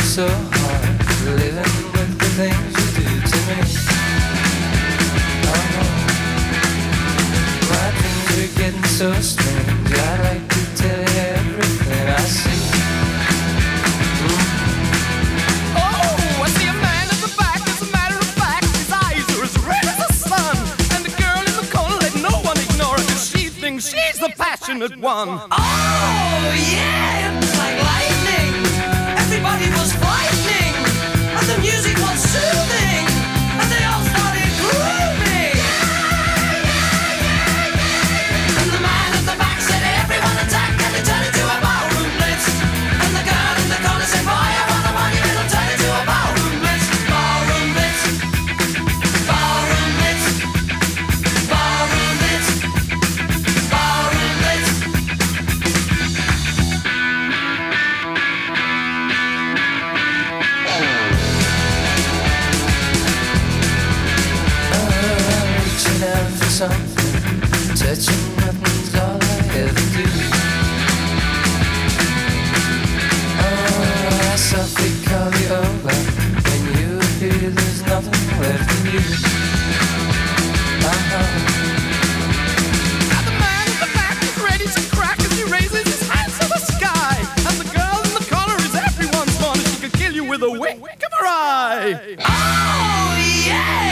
so hard, living with the things you do to me. Oh no, my dreams are getting so strange. I'd like to tell you everything I see. Oh, I see a man in the back. As a matter of fact, his eyes are as red as the sun. And the girl in the corner, let no one ignore her, 'cause she thinks she's the passionate one. Oh, yeah, it was like lightning. Everybody was frightening, and the music was soothing, and they all started grooving. And the man at the back said, everyone attack, and it turned into a ballroom blitz. And the girl in the corner said, fire on the money, it'll turn into a ballroom blitz. Ballroom blitz, ballroom blitz, ballroom blitz, ballroom blitz. Reaching out for something, touching nothing's all I ever do. Oh, I softly call you over when you appear. There's nothing left in you. And the man in the back is ready to crack as he raises his hands to the sky. And the girl in the corner is everyone's fun. She could kill you with a wink of her eye. Oh, yeah!